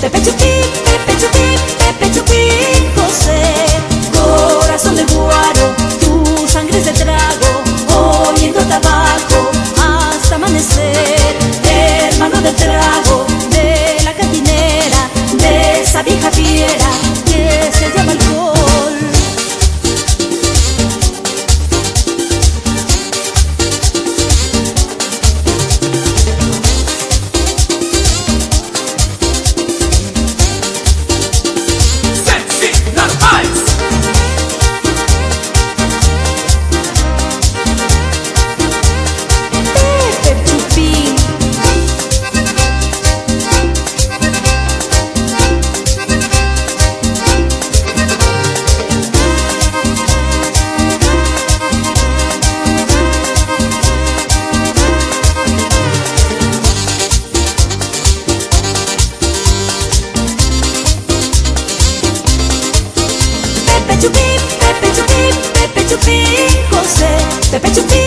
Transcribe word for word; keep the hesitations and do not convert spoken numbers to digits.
Pepe Chupín, Pepe Chupín, Pepe Chupín José. Corazón de guaro, tu sangre es de trago, oliendo a tabaco hasta amanecer. Hermano del trago, de la cantinera, de esa vieja fiera que se llama alcohol. Pepe Chupín, Pepe Chupín, Pepe Chupín José. Pepe Chupín.